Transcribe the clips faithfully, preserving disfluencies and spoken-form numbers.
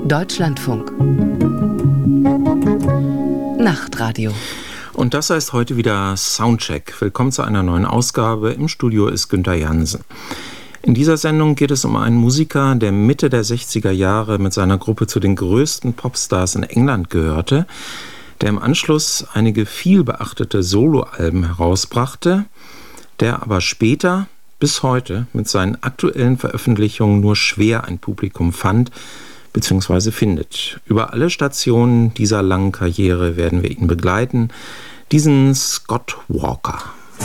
Deutschlandfunk. Nachtradio. Und das heißt heute wieder Soundcheck. Willkommen zu einer neuen Ausgabe. Im Studio ist Günther Jansen. In dieser Sendung geht es um einen Musiker, der Mitte der sechziger Jahre mit seiner Gruppe zu den größten Popstars in England gehörte, der im Anschluss einige viel beachtete Soloalben herausbrachte, der aber später bis heute mit seinen aktuellen Veröffentlichungen nur schwer ein Publikum fand bzw. findet. Über alle Stationen dieser langen Karriere werden wir ihn begleiten, diesen Scott Walker.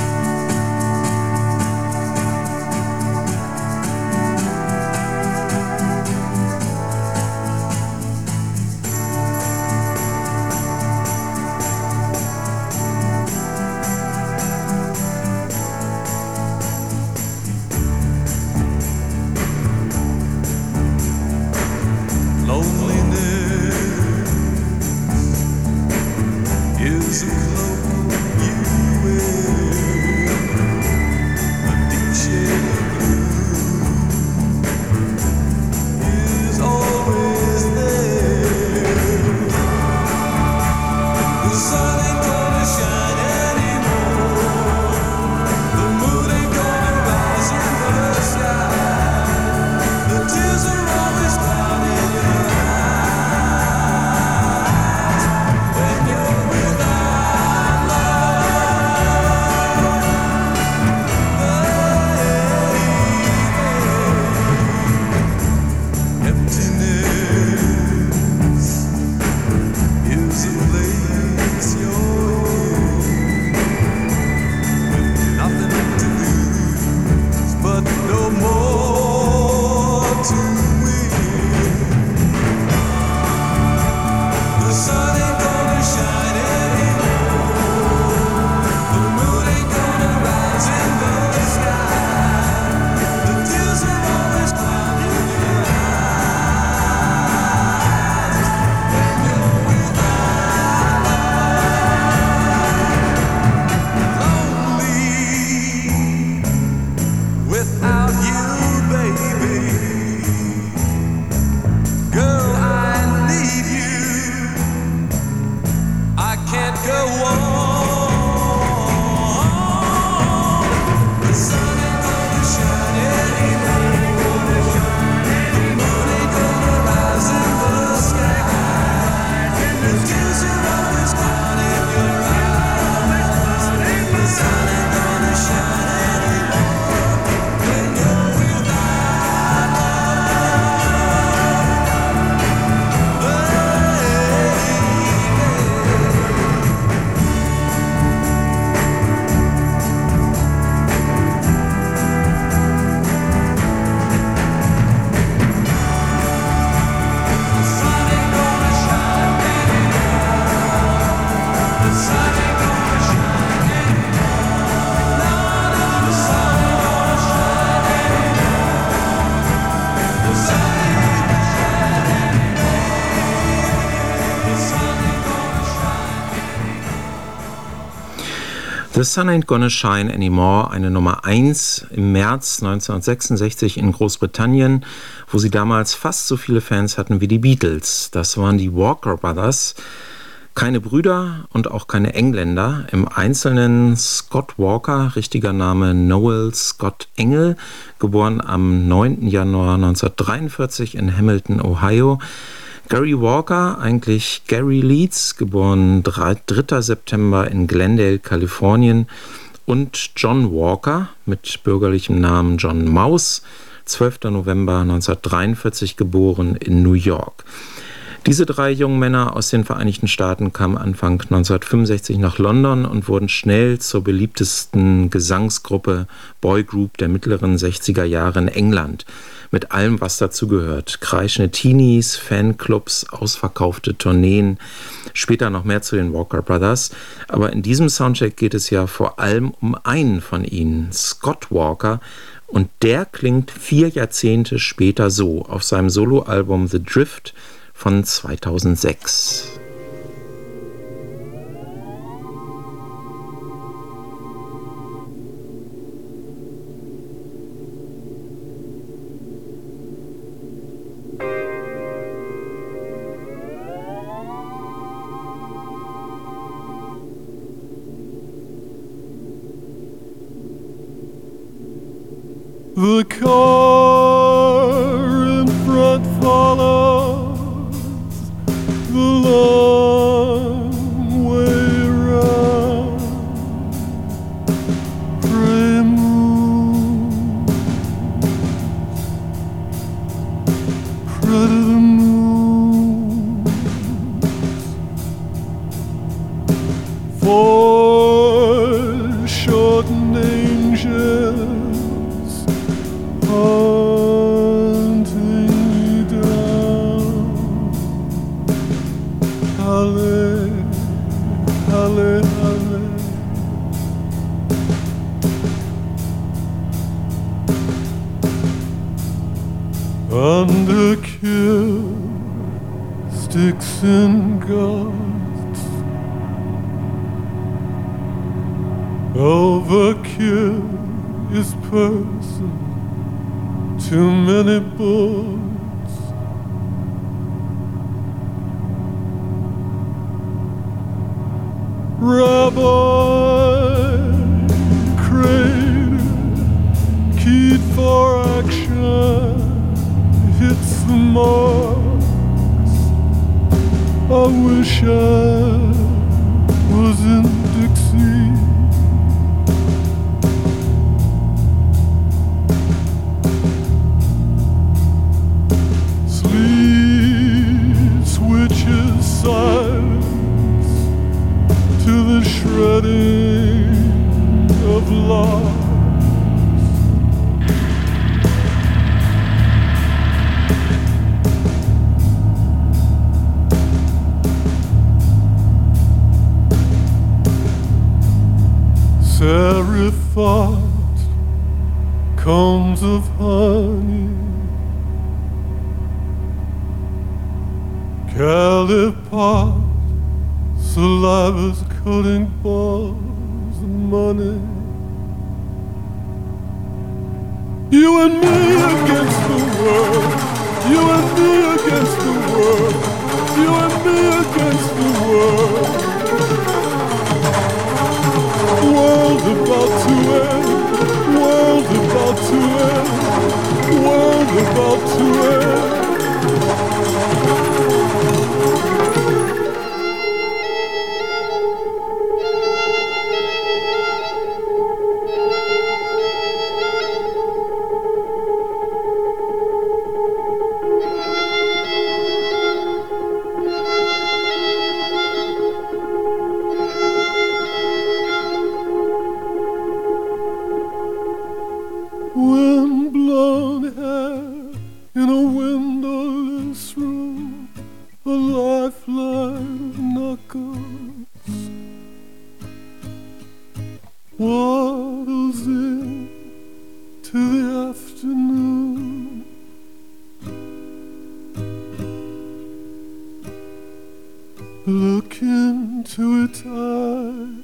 The Sun Ain't Gonna Shine Anymore, eine Nummer eins im März neunzehnhundertsechsundsechzig in Großbritannien, wo sie damals fast so viele Fans hatten wie die Beatles. Das waren die Walker Brothers, keine Brüder und auch keine Engländer. Im Einzelnen Scott Walker, richtiger Name Noel Scott Engel, geboren am neunten Januar neunzehnhundertdreiundvierzig in Hamilton, Ohio. Gary Walker, eigentlich Gary Leeds, geboren dritter September in Glendale, Kalifornien, und John Walker mit bürgerlichem Namen John Maus, zwölfter November neunzehnhundertdreiundvierzig geboren in New York. Diese drei jungen Männer aus den Vereinigten Staaten kamen Anfang neunzehnhundertfünfundsechzig nach London und wurden schnell zur beliebtesten Gesangsgruppe, Boygroup der mittleren sechziger Jahre in England. Mit allem, was dazugehört. Kreischende Teenies, Fanclubs, ausverkaufte Tourneen, später noch mehr zu den Walker Brothers. Aber in diesem Soundcheck geht es ja vor allem um einen von ihnen, Scott Walker. Und der klingt vier Jahrzehnte später so auf seinem Soloalbum The Drift von zweitausendsechs. The car in front follows the long way round. Pray moon, pray to the moon, foreshortened angels hunting me down. Halle, halle, halle. Under kill sticks and guts, overkill is person, too many bullets. Rabbi Crater, keyed for action, hits the marks. I wish I was in Dixie. Sleep switches silence to the shredding of lies. Serifat, combs of honey, Calipot, saliva's coating balls of money. You and me against the world, you and me against the world, you and me against the world. World about to end, world about to end, world about to end. Wind-blown hair in a windowless room, a lifeline of knuckles waddles in to the afternoon. Look into its eyes,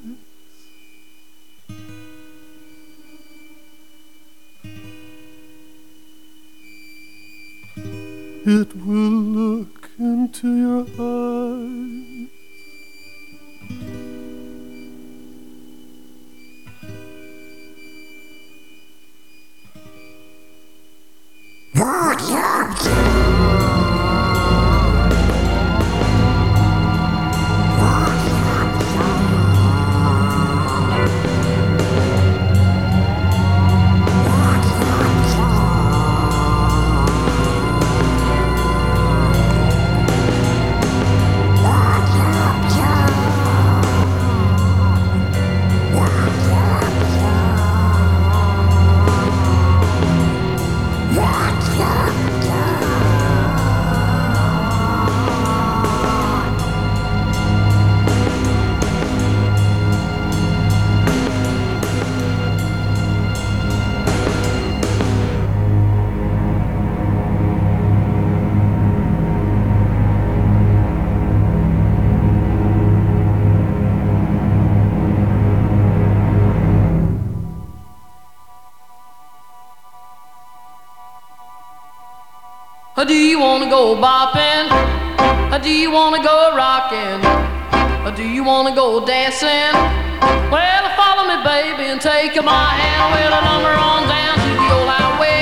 it will look into your eyes. Do you wanna go bopping? Do you wanna go rocking? Do you wanna go dancing? Well, follow me, baby, and take my hand. Well, a number on down to the old highway.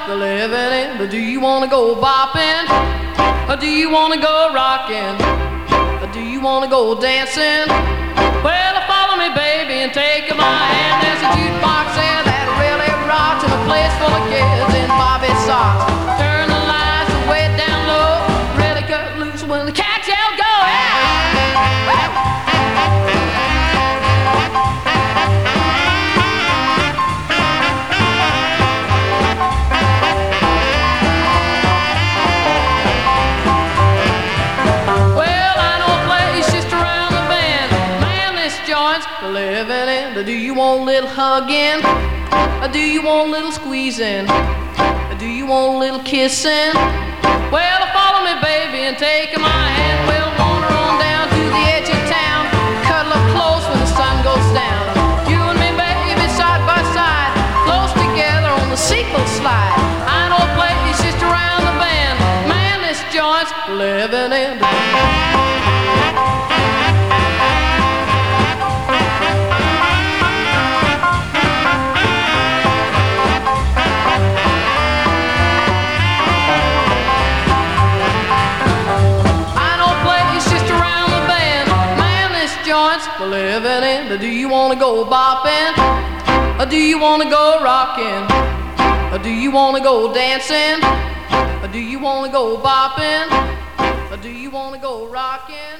living in? Do you wanna go bopping? Or do you wanna go rocking? Or do you wanna go dancing? Well, follow me, baby, and take my hand. There's a jukebox there that really rocks in a place full of kids in Bobby socks. Turn the lights way down low, really cut loose when the cats yell go. Living in. Do you want a little hugging? Or do you want a little squeezing? Or do you want a little kissing? Well, follow me, baby, and take my hand. We'll wander on down to the edge of town, cuddle up close when the sun goes down. You and me, baby, side by side, close together on the sequel slide. I know a place just around the bend. Man, this joint's living in. Living in. Do you wanna go bopping? Or do you wanna go rocking? Or do you wanna go dancing? Or do you wanna go bopping? Or do you wanna go rocking?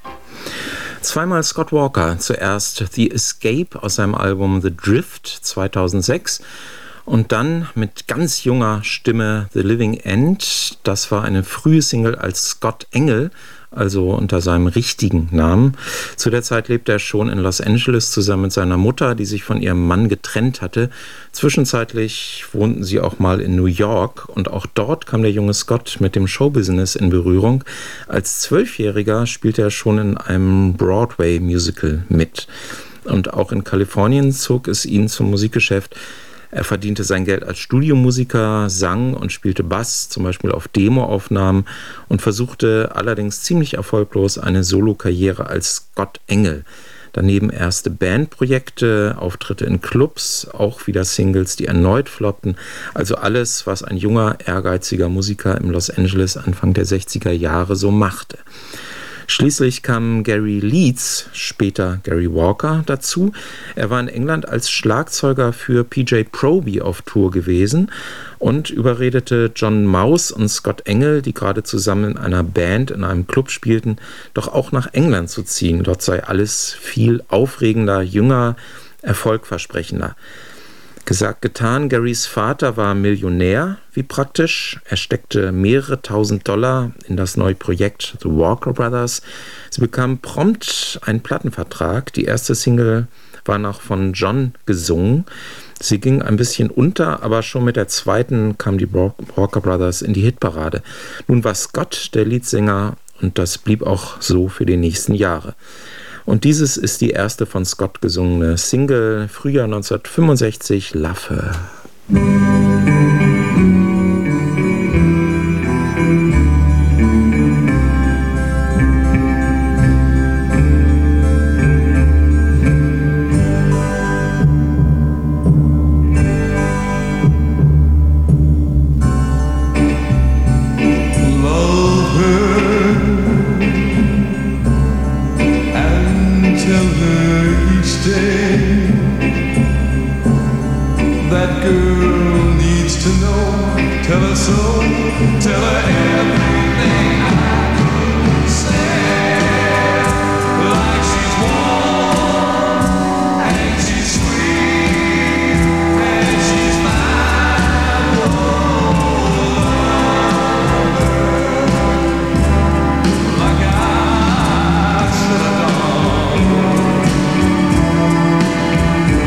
Zweimal Scott Walker, zuerst The Escape aus seinem Album The Drift zweitausendsechs und dann mit ganz junger Stimme The Living End. Das war eine frühe Single als Scott Engel, also unter seinem richtigen Namen. Zu der Zeit lebte er schon in Los Angeles zusammen mit seiner Mutter, die sich von ihrem Mann getrennt hatte. Zwischenzeitlich wohnten sie auch mal in New York und auch dort kam der junge Scott mit dem Showbusiness in Berührung. Als Zwölfjähriger spielte er schon in einem Broadway-Musical mit. Und auch in Kalifornien zog es ihn zum Musikgeschäft. Er verdiente sein Geld als Studiomusiker, sang und spielte Bass, zum Beispiel auf Demoaufnahmen, und versuchte allerdings ziemlich erfolglos eine Solokarriere als Scott Engel. Daneben erste Bandprojekte, Auftritte in Clubs, auch wieder Singles, die erneut floppten. Also alles, was ein junger, ehrgeiziger Musiker im Los Angeles Anfang der sechziger Jahre so machte. Schließlich kam Gary Leeds, später Gary Walker, dazu. Er war in England als Schlagzeuger für P J Proby auf Tour gewesen und überredete John Mouse und Scott Engel, die gerade zusammen in einer Band in einem Club spielten, doch auch nach England zu ziehen. Dort sei alles viel aufregender, jünger, erfolgversprechender. Gesagt, getan, Garys Vater war Millionär, wie praktisch. Er steckte mehrere tausend Dollar in das neue Projekt The Walker Brothers. Sie bekamen prompt einen Plattenvertrag. Die erste Single war noch von John gesungen. Sie ging ein bisschen unter, aber schon mit der zweiten kamen die Walker Brothers in die Hitparade. Nun war Scott der Leadsänger und das blieb auch so für die nächsten Jahre. Und dieses ist die erste von Scott gesungene Single, Frühjahr neunzehnhundertfünfundsechzig, Love Her.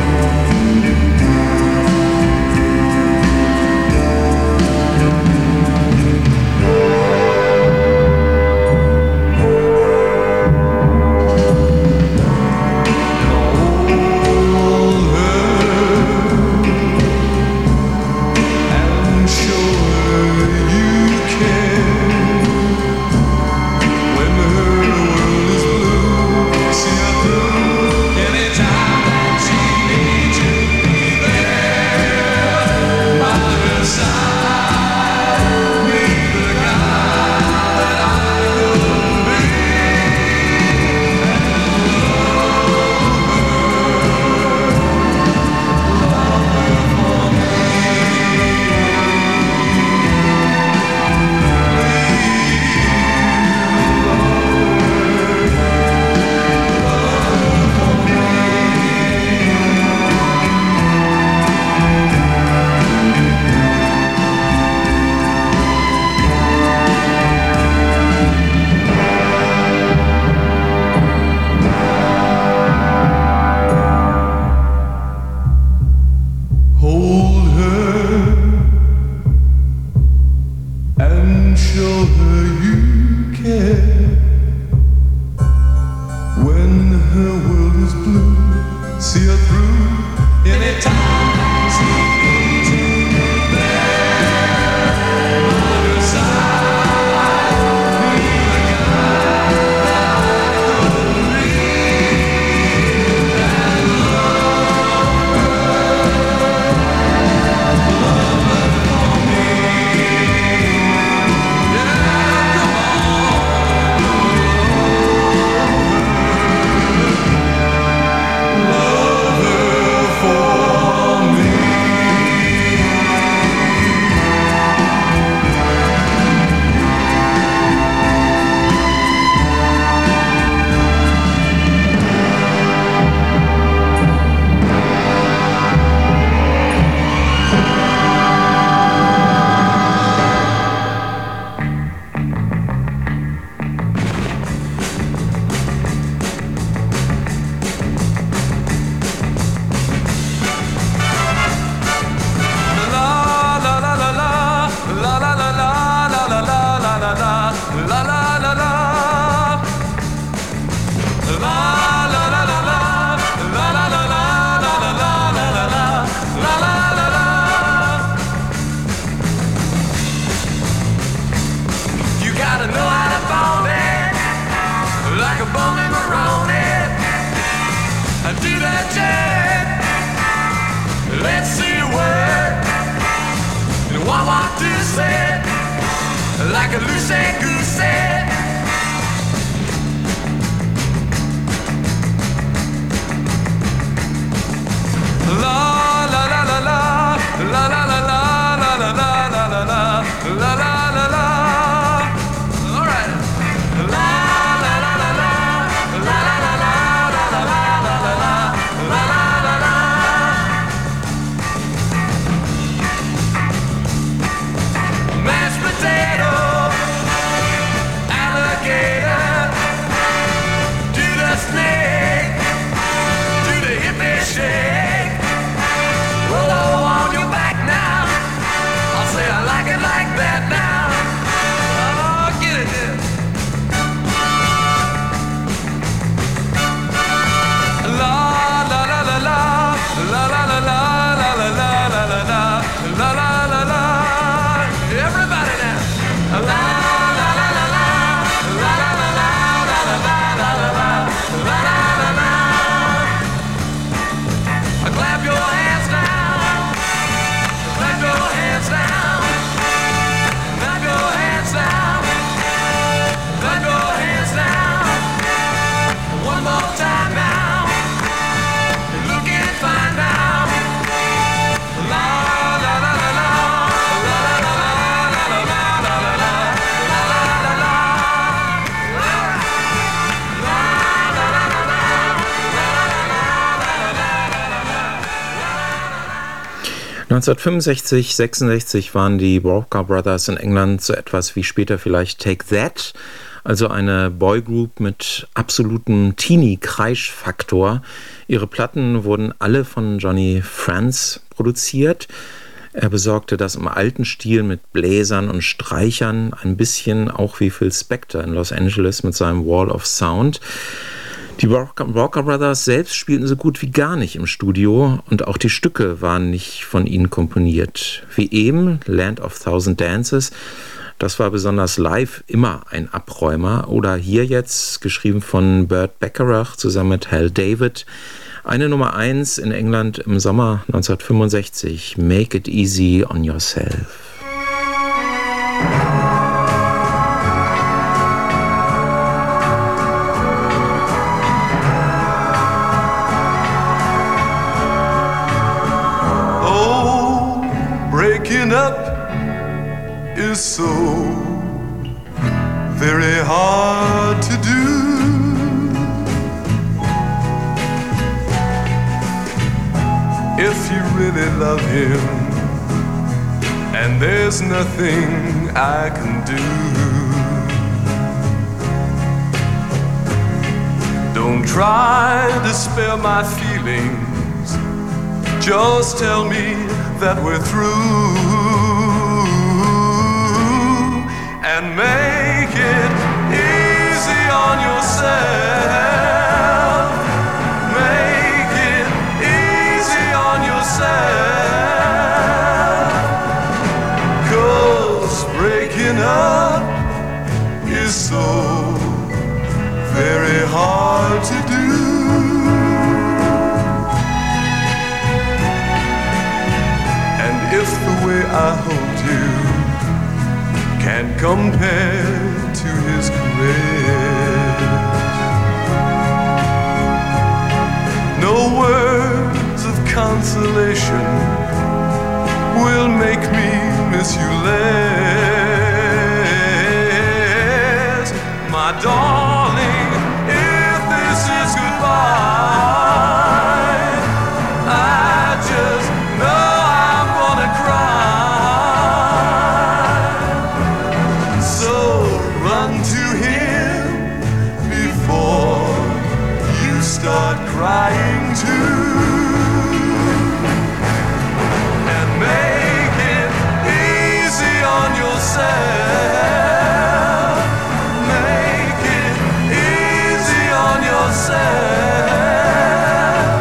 Thank show her you care. When her world is blue, see her through anytime. neunzehnhundertfünfundsechzig, sechsundsechzig waren die Walker Brothers in England so etwas wie später vielleicht Take That, also eine Boygroup mit absolutem Teenie-Kreisch-Faktor. Ihre Platten wurden alle von Johnny Franz produziert. Er besorgte das im alten Stil mit Bläsern und Streichern, ein bisschen auch wie Phil Spector in Los Angeles mit seinem Wall of Sound. Die Walker Brothers selbst spielten so gut wie gar nicht im Studio und auch die Stücke waren nicht von ihnen komponiert. Wie eben Land of Thousand Dances, das war besonders live immer ein Abräumer. Oder hier jetzt, geschrieben von Burt Bacharach zusammen mit Hal David, eine Nummer eins in England im Sommer neunzehnhundertfünfundsechzig, Make It Easy on Yourself. Breaking up is so very hard to do. If you really love him, and there's nothing I can do. Don't try to spare my feelings, just tell me that we're through, and make it easy on yourself. Make it easy on yourself. 'Cause breaking up is so very hard to do. And if the way I hold you can't compare to his caress, no words of consolation will make me miss you less. My darling, if this is goodbye, I just know I'm gonna cry. So run to him before you start crying too. And make it easy on yourself. Make it easy on yourself.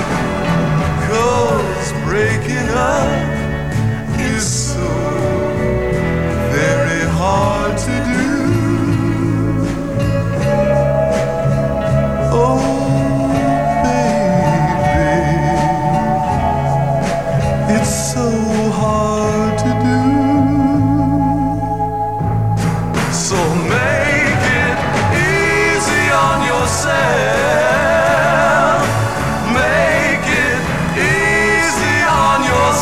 'Cause breaking up is so very hard to do. Oh, baby, it's so hard to do. So make it easy on yourself. Make it easy on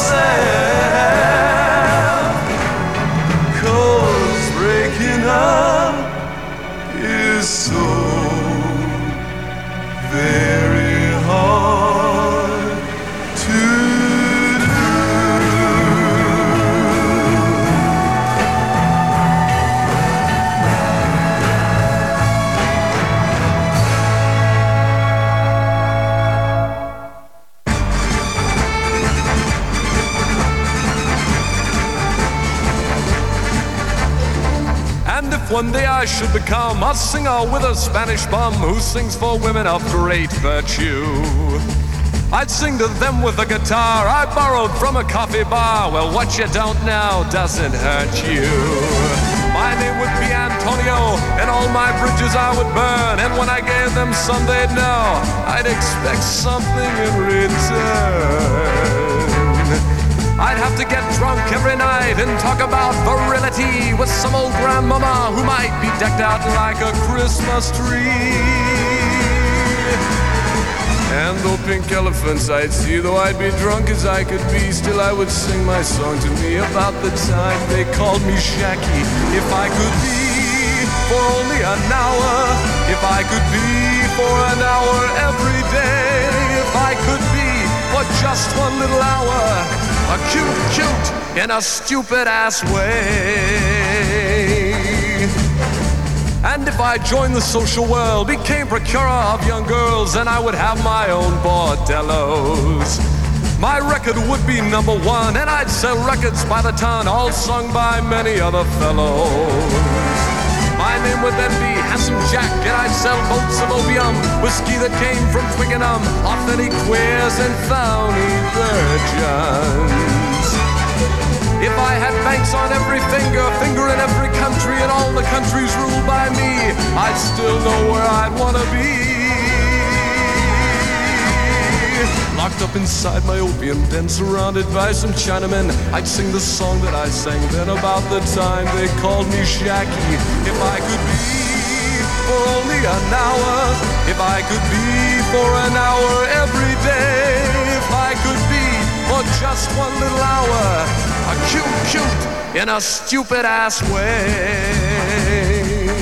yourself. 'Cause breaking up is so very hard to do. And if one day I should become a singer with a Spanish bum who sings for women of great virtue, I'd sing to them with a guitar I borrowed from a coffee bar. Well, what you don't know doesn't hurt you. My name would be Antonio, and all my bridges I would burn. And when I gave them some, they'd know I'd expect something in return. I'd have to get drunk every night and talk about virility with some old grandmama who might be decked out like a Christmas tree. And though pink elephants I'd see, though I'd be drunk as I could be, still I would sing my song to me about the time they called me Shacky. If I could be for only an hour, if I could be for an hour every day, if I could be for just one little hour, a cute, cute in a stupid ass way. And if I joined the social world, became procurer of young girls, then I would have my own bordellos. My record would be number one, and I'd sell records by the ton, all sung by many other fellows. My name would then be Handsome Jack, and I'd sell boats of opium, whiskey that came from Twickenham, authentic queers and phony virgins. If I had banks on every finger, finger in every country, and all the countries ruled by me, I'd still know where I'd want to be. Locked up inside my opium den, surrounded by some Chinamen, I'd sing the song that I sang then about the time they called me Shacky. If I could be for only an hour, if I could be for an hour every day, if I could be for just one little hour, a cute, cute in a stupid ass way.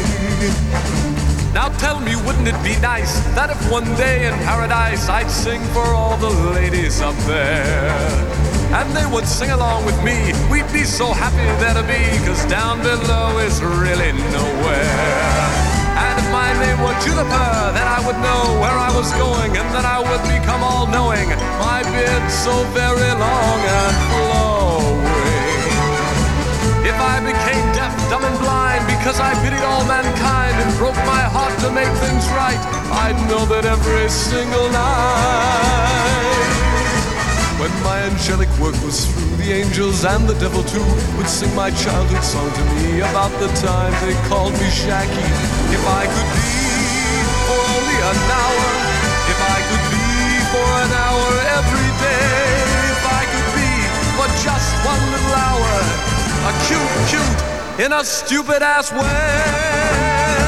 Now tell me, wouldn't it be nice that if one day in paradise I'd sing for all the ladies up there, and they would sing along with me? We'd be so happy there to be, 'cause down below is really nowhere. And if my name were Juniper, then I would know where I was going, and then I would become all-knowing, my beard so very long and flowing. If I became deaf, dumb and blind 'cause I pitied all mankind and broke my heart to make things right. I'd know that every single night. When my angelic work was through, the angels and the devil too would sing my childhood song to me about the time they called me Shaggy. If I could be for only an hour, if I could be for an hour every day, if I could be for just one little hour, a cute, cute, in a stupid ass way.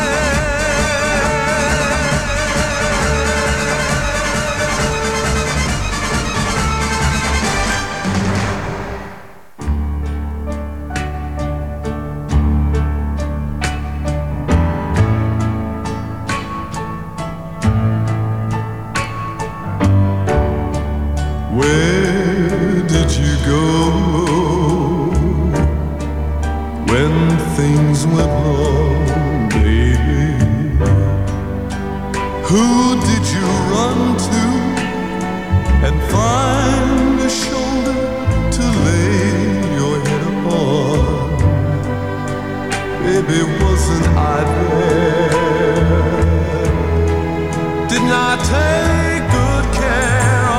Where did you go when things went wrong, baby? Who did you run to and find a shoulder to lay your head upon? Baby, wasn't I there? Didn't I take good care?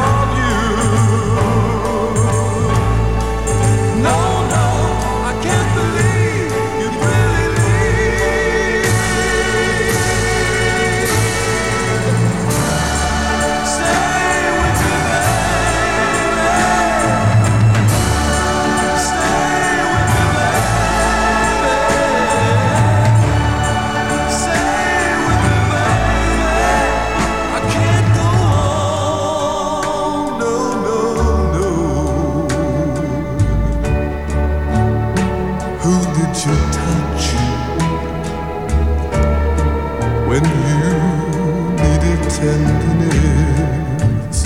Tenderness.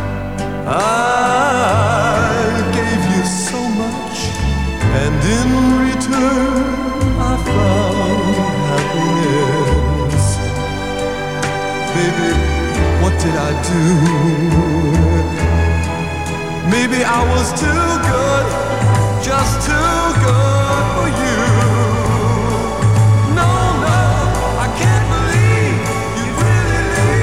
I gave you so much, and in return I found happiness. Baby, what did I do? Maybe I was too good, just too good for you. No, no, I can't believe you really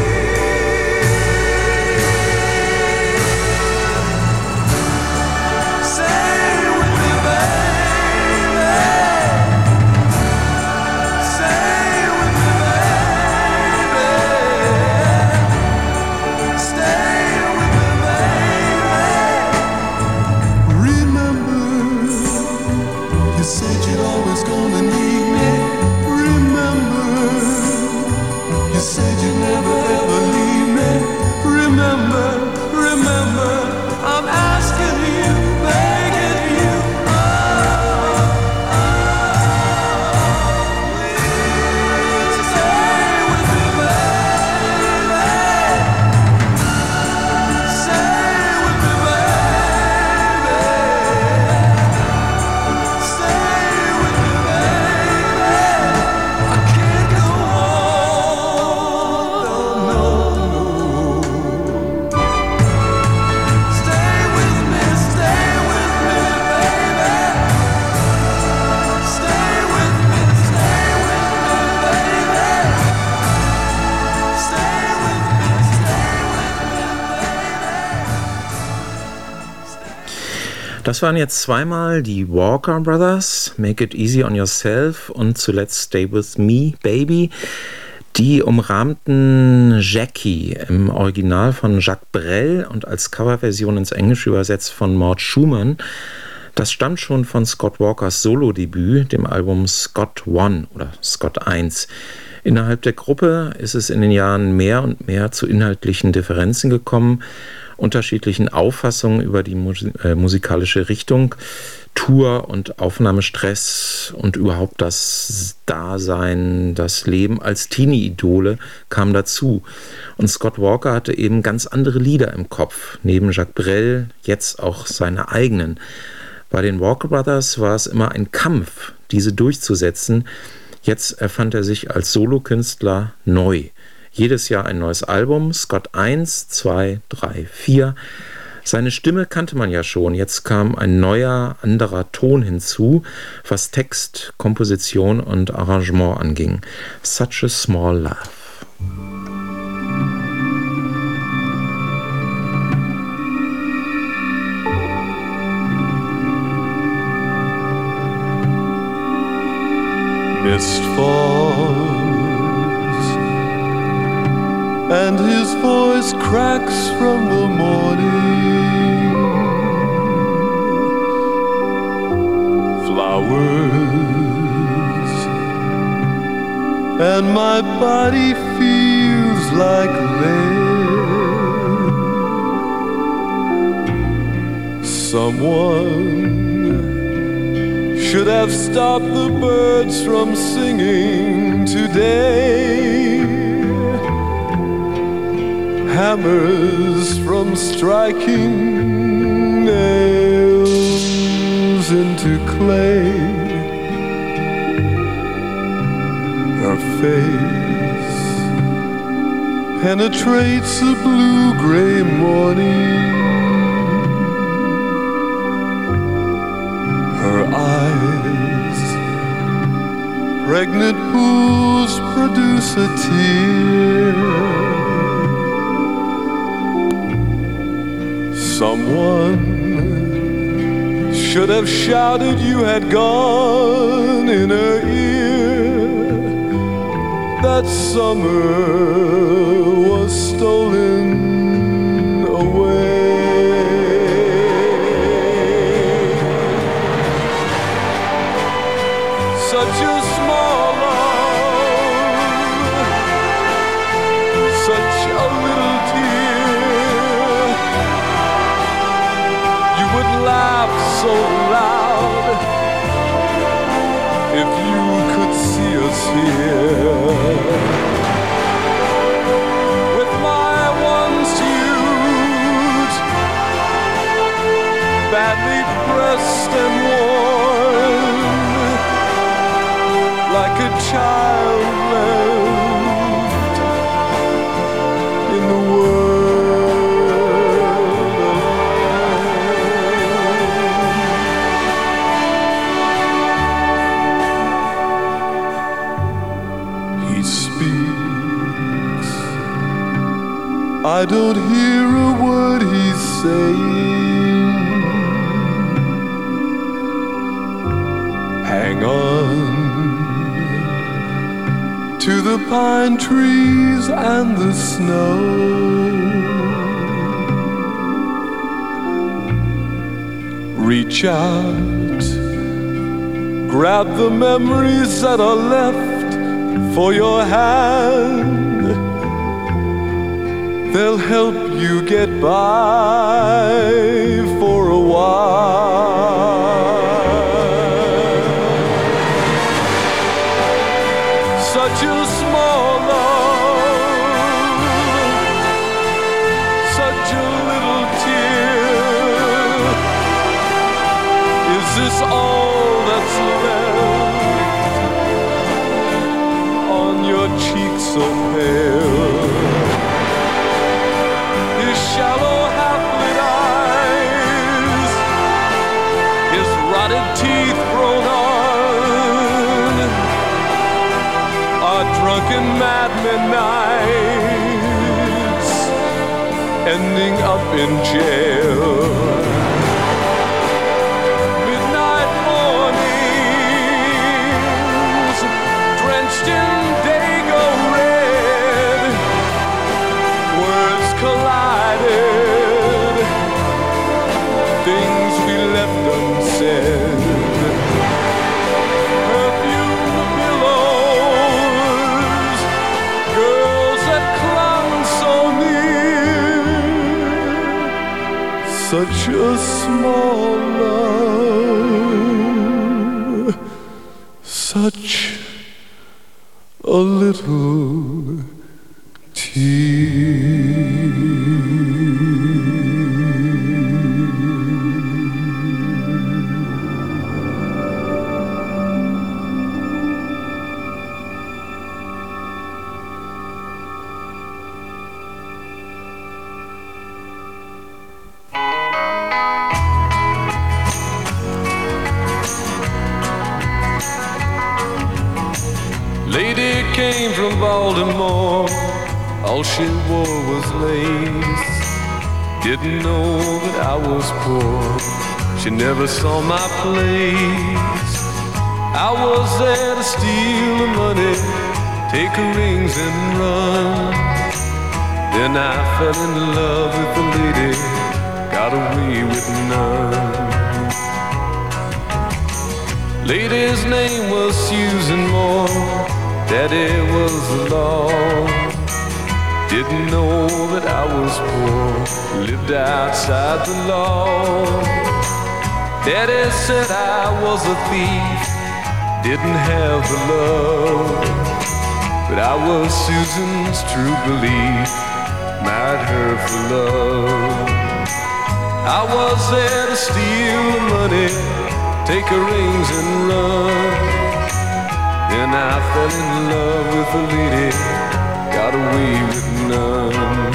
Das waren jetzt zweimal die Walker Brothers, Make It Easy on Yourself und zuletzt Stay With Me, Baby. Die umrahmten Jackie im Original von Jacques Brel und als Coverversion ins Englische übersetzt von Mort Schumann. Das stammt schon von Scott Walkers Solo-Debüt, dem Album Scott One oder Scott Eins. Innerhalb der Gruppe ist es in den Jahren mehr und mehr zu inhaltlichen Differenzen gekommen, unterschiedlichen Auffassungen über die Mus- äh, musikalische Richtung, Tour- und Aufnahmestress und überhaupt das Dasein, das Leben als Teenie-Idole kam dazu. Und Scott Walker hatte eben ganz andere Lieder im Kopf, neben Jacques Brel jetzt auch seine eigenen. Bei den Walker Brothers war es immer ein Kampf, diese durchzusetzen. Jetzt erfand er sich als Solokünstler neu. Jedes Jahr ein neues Album, Scott eins, zwei, drei, vier. Seine Stimme kannte man ja schon, jetzt kam ein neuer, anderer Ton hinzu, was Text, Komposition und Arrangement anging. Such a Small Love. Mist falls and his voice cracks from the morning. Flowers and my body feels like lead. Someone should have stopped the birds from singing today, hammers from striking nails into clay. Her face penetrates the blue-gray morning. Her eyes, pregnant pools, produce a tear. Someone should have shouted you had gone in her ear. That summer was stolen away. Such a small love, such a little tear. You would laugh so loud if you could see us here. With my one suit badly pressed and worn, like a child left in the world alone. He speaks, I don't hear a word he's saying. Hang on to the pine trees and the snow. Reach out, grab the memories that are left for your hand. They'll help you get by for a while. Such a small love, such a little tear. Is this all that's left on your cheeks so pale? His shallow half-lit eyes, his rotted teeth grown on, drunken madmen nights ending up in jail. Midnight mornings drenched in dago red, words collided, things we left unsaid. Such a small love, such a little tear. Lady came from Baltimore, all she wore was lace. Didn't know that I was poor, she never saw my place. I was there to steal the money, take her rings and run. Then I fell in love with the lady, got away with none. Lady's name was Susan Moore, Daddy was the law. Didn't know that I was poor, lived outside the law. Daddy said I was a thief, didn't have the love, but I was Susan's true belief, married her for love. I was there to steal the money, take her rings and run. Then I fell in love with a lady, got away with none.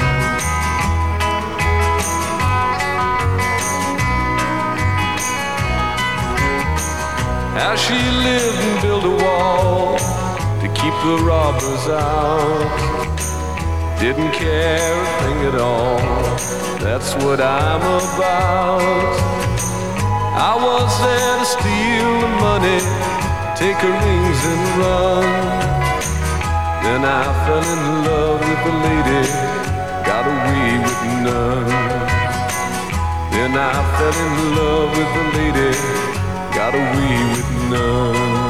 How she lived and built a wall to keep the robbers out. Didn't care a thing at all, that's what I'm about. I was there to steal the money, take her rings and run. Then I fell in love with a lady, got away with none. Then I fell in love with a lady, got away with none.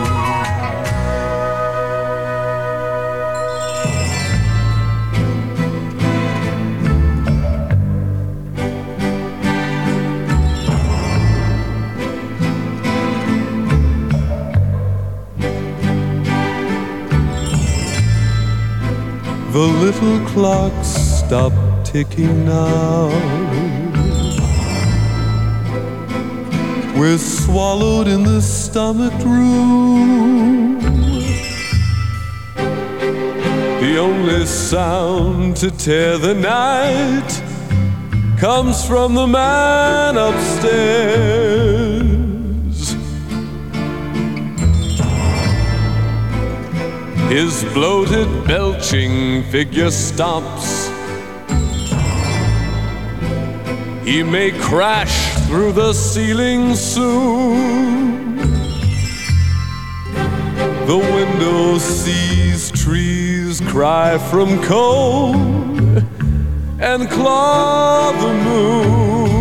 The little clock stopped ticking now. We're swallowed in the stomach room. The only sound to tear the night comes from the man upstairs. His bloated, belching figure stomps. He may crash through the ceiling soon. The window sees trees cry from cold and claw the moon.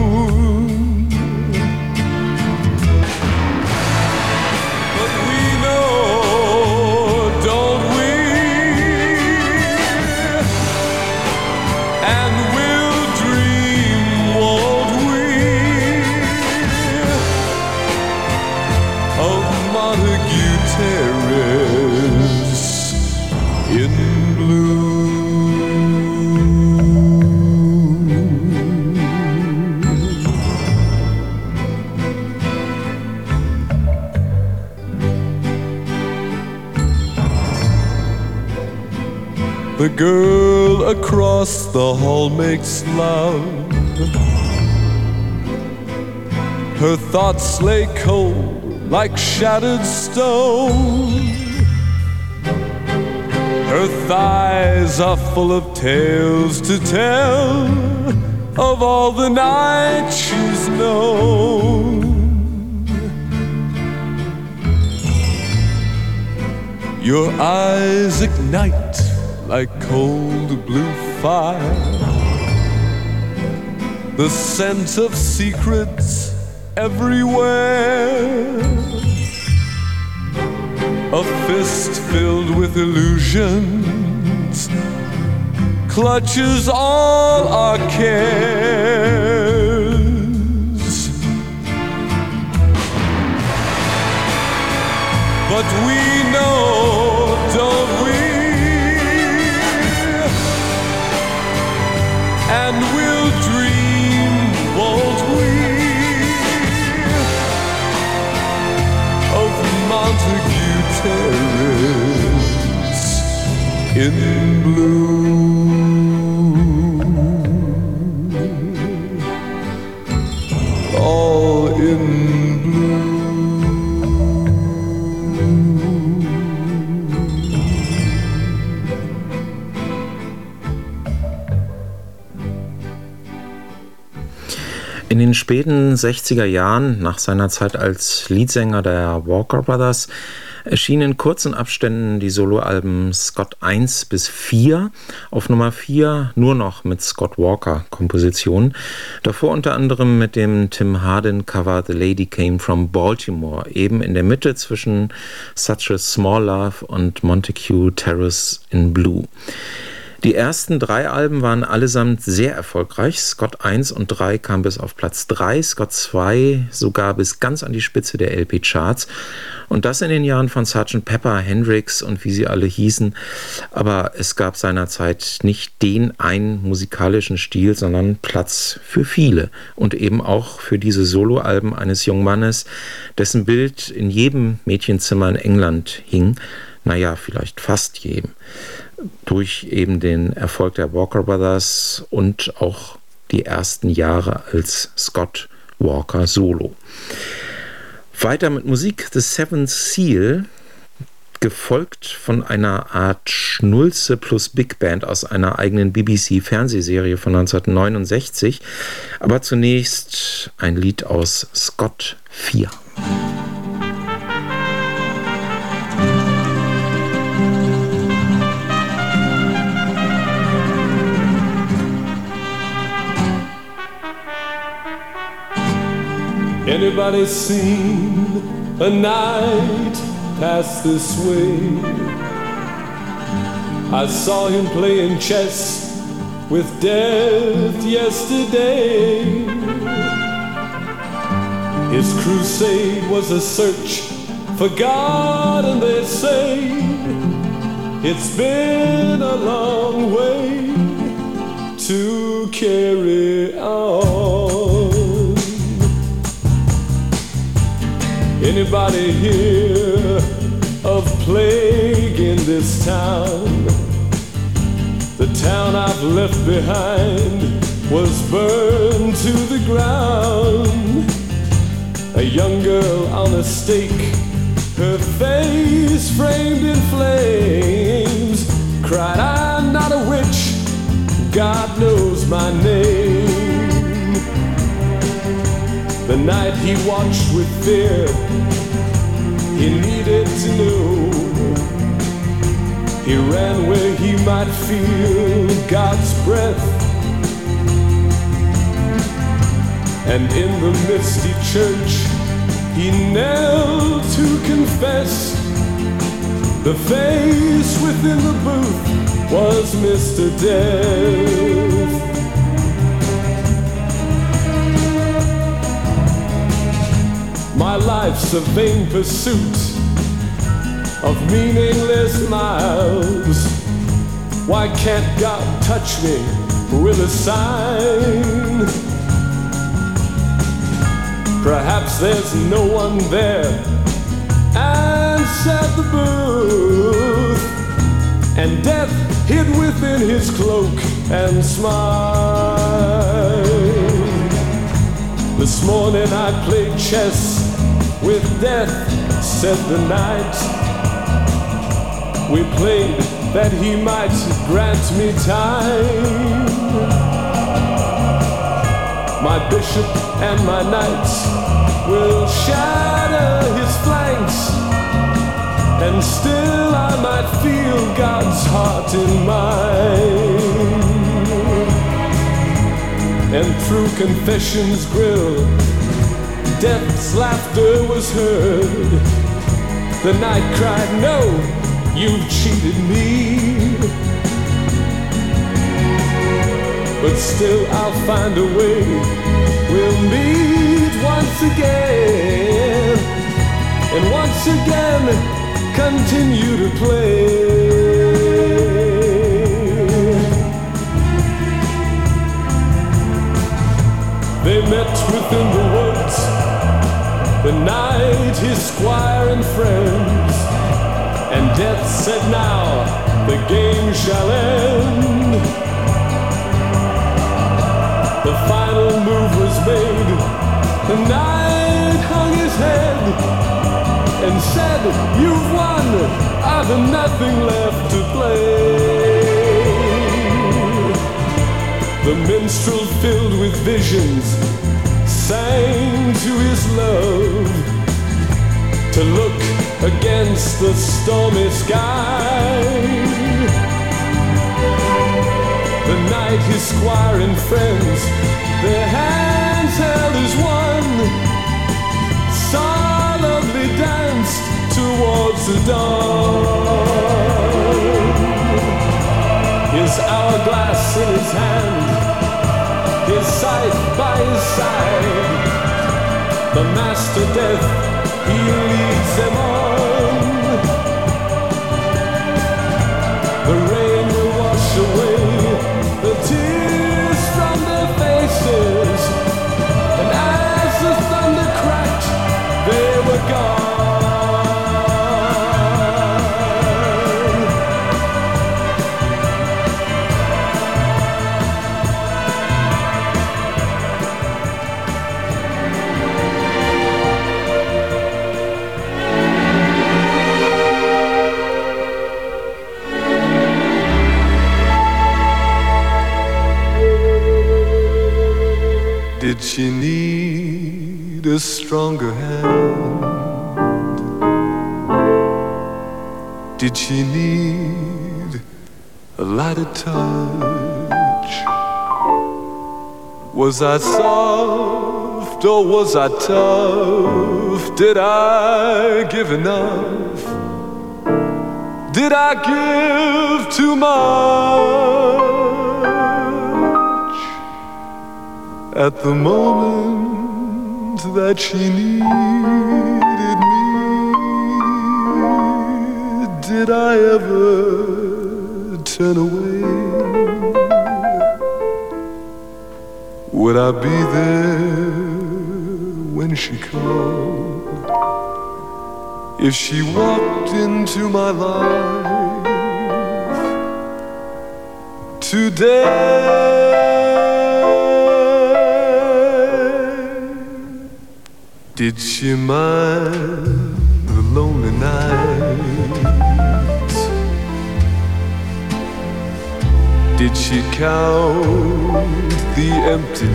But we know, don't we? And we'll dream, won't we, of Montague Terrace in blue. The girl across the hall makes love. Her thoughts lay cold like shattered stone. Her thighs are full of tales to tell of all the nights she's known. Your eyes ignite like cold blue fire. The scent of secrets everywhere. A fist filled with illusions clutches all our cares. But we know, don't we? And we'll dream, won't we, of Montague Terrace in blue. All in blue. In den späten sechziger Jahren, nach seiner Zeit als Leadsänger der Walker Brothers, erschienen in kurzen Abständen die Soloalben Scott eins bis vier, auf Nummer vier nur noch mit Scott Walker Kompositionen, davor unter anderem mit dem Tim Hardin Cover The Lady Came from Baltimore, eben in der Mitte zwischen Such a Small Love und Montague Terrace in Blue. Die ersten drei Alben waren allesamt sehr erfolgreich. Scott eins und drei kam bis auf Platz drei, Scott zwei sogar bis ganz an die Spitze der L P-Charts. Und das in den Jahren von Sergeant Pepper, Hendrix und wie sie alle hießen. Aber es gab seinerzeit nicht den einen musikalischen Stil, sondern Platz für viele. Und eben auch für diese Soloalben eines jungen Mannes, dessen Bild in jedem Mädchenzimmer in England hing. Naja, vielleicht fast jedem. Durch eben den Erfolg der Walker Brothers und auch die ersten Jahre als Scott Walker Solo. Weiter mit Musik, The Seventh Seal, gefolgt von einer Art Schnulze plus Big Band aus einer eigenen B B C-Fernsehserie von neunzehnhundertneunundsechzig. Aber zunächst ein Lied aus Scott vier. Anybody seen a night pass this way? I saw him playing chess with death yesterday. His crusade was a search for God, and they say it's been a long way to carry on. Anybody hear of plague in this town? The town I've left behind was burned to the ground. A young girl on a stake, her face framed in flames, cried, "I'm not a witch, God knows my name." The night he watched with fear, he needed to know. He ran where he might feel God's breath. And in the misty church, he knelt to confess. The face within the booth was Mister Death. My life's a vain pursuit of meaningless miles. Why can't God touch me with a sign? Perhaps there's no one there, answered the booth, and death hid within his cloak and smiled. This morning I played chess with death, said the night. We played that he might grant me time. My bishop and my knights will shatter his flanks, and still I might feel God's heart in mine. And through confession's grill, death's laughter was heard. The night cried, "No, you've cheated me." But still I'll find a way. We'll meet once again, and once again continue to play. They met within the woods, the night his squire and friends, and death said, "Now the game shall end." The final move was made, the knight hung his head and said, "You've won, I've nothing left to play." The minstrel filled with visions sang to his love to look against the stormy sky. The night his squire and friends, their hands held as one, solemnly danced towards the dawn. His hourglass in his hand, his scythe by his side, the master death, he leads them on. The rain will wash away the tears from their faces, and as the thunder cracked, they were gone. Did she need a stronger hand? Did she need a lighter touch? Was I soft or was I tough? Did I give enough? Did I give too much? At the moment that she needed me, did I ever turn away? Would I be there when she called? If she walked into my life today? Did she mind the lonely nights? Did she count the empty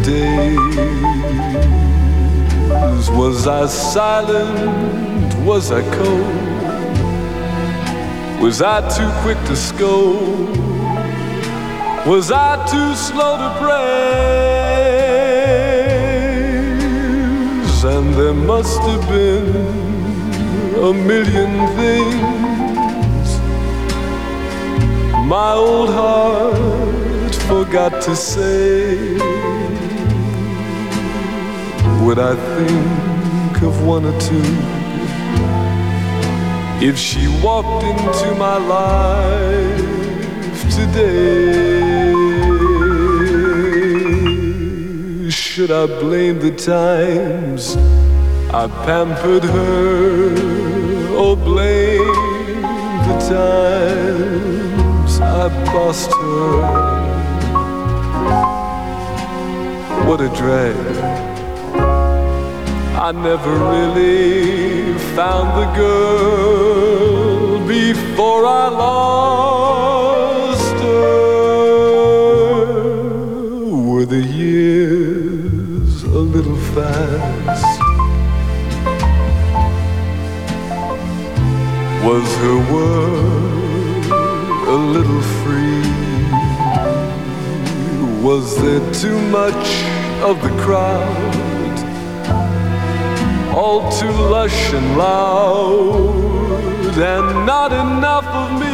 days? Was I silent? Was I cold? Was I too quick to scold? Was I too slow to praise? And there must have been a million things my old heart forgot to say. Would I think of one or two if she walked into my life today? Should I blame the times I pampered her, or blame the times I bossed her? What a drag. I never really found the girl before I lost her. Were the years a little fast? Was her world a little free? Was there too much of the crowd, all too lush and loud, and not enough of me?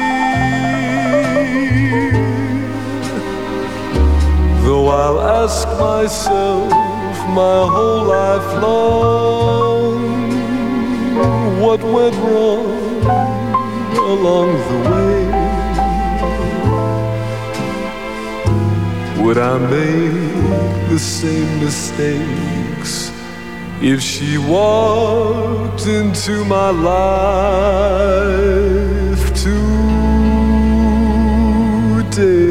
Though I'll ask myself my whole life long, what went wrong along the way? Would I make the same mistakes if she walked into my life today?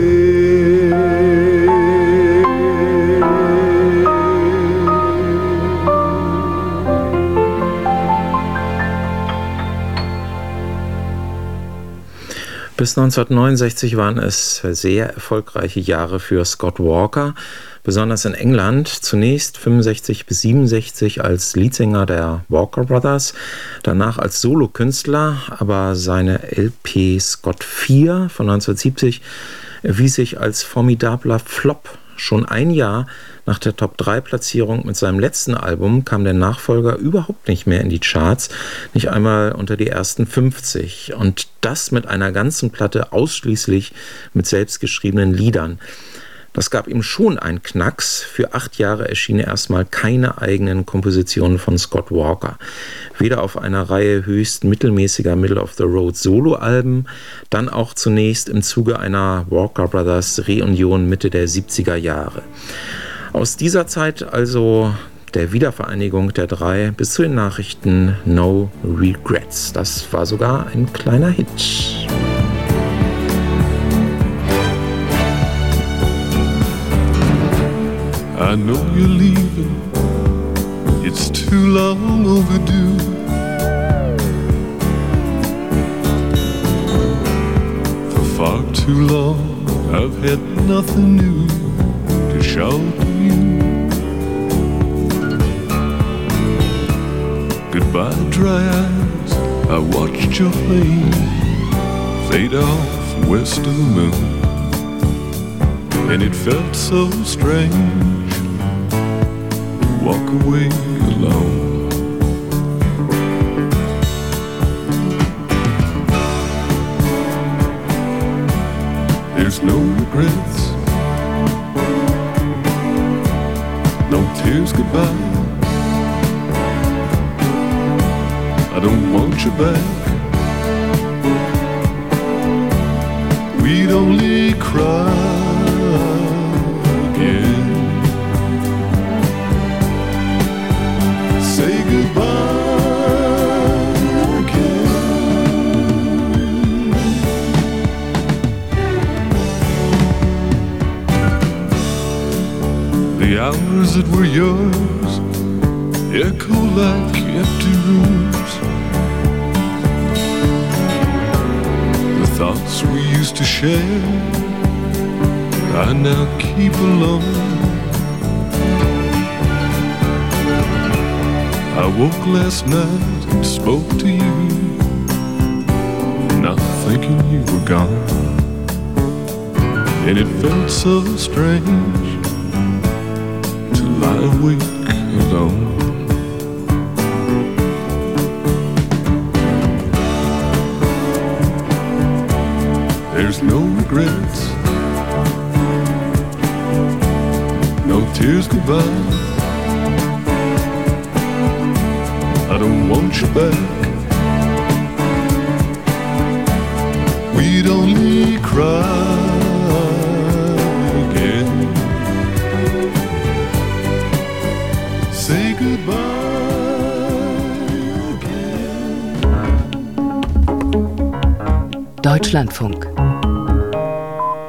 Bis neunzehnhundertneunundsechzig waren es sehr erfolgreiche Jahre für Scott Walker. besonders in England, zunächst fünfundsechzig bis siebenundsechzig als Leadsänger der Walker Brothers, danach als Solokünstler, aber seine L P Scott vier von neunzehnhundertsiebzig erwies sich als formidabler Flop. Schon ein Jahr nach der Top drei Platzierung mit seinem letzten Album kam der Nachfolger überhaupt nicht mehr in die Charts, nicht einmal unter die ersten fünfzig. Und das mit einer ganzen Platte ausschließlich mit selbstgeschriebenen Liedern. Das gab ihm schon einen Knacks. Für acht Jahre erschienen erstmal keine eigenen Kompositionen von Scott Walker. Weder auf einer Reihe höchst mittelmäßiger Middle-of-the-Road-Solo-Alben, dann auch zunächst im Zuge einer Walker Brothers Reunion Mitte der siebziger Jahre. Aus dieser Zeit also der Wiedervereinigung der drei bis zu den Nachrichten No Regrets. Das war sogar ein kleiner Hit. I know you're leaving, it's too long overdue. For far too long, I've had nothing new to show to you. Goodbye, dry eyes, I watched your plane fade off west of the moon. And it felt so strange to walk away alone. There's no regrets, no tears goodbye. I don't want you back. We'd only cry again. Say goodbye again. The hours that were yours echo like empty rooms. The thoughts we used to share I now keep alone. I woke last night and spoke to you, not thinking you were gone. And it felt so strange to lie awake alone. There's no regrets, no tears goodbye. I don't want you back. We'd only cry again. Say goodbye again. Deutschlandfunk.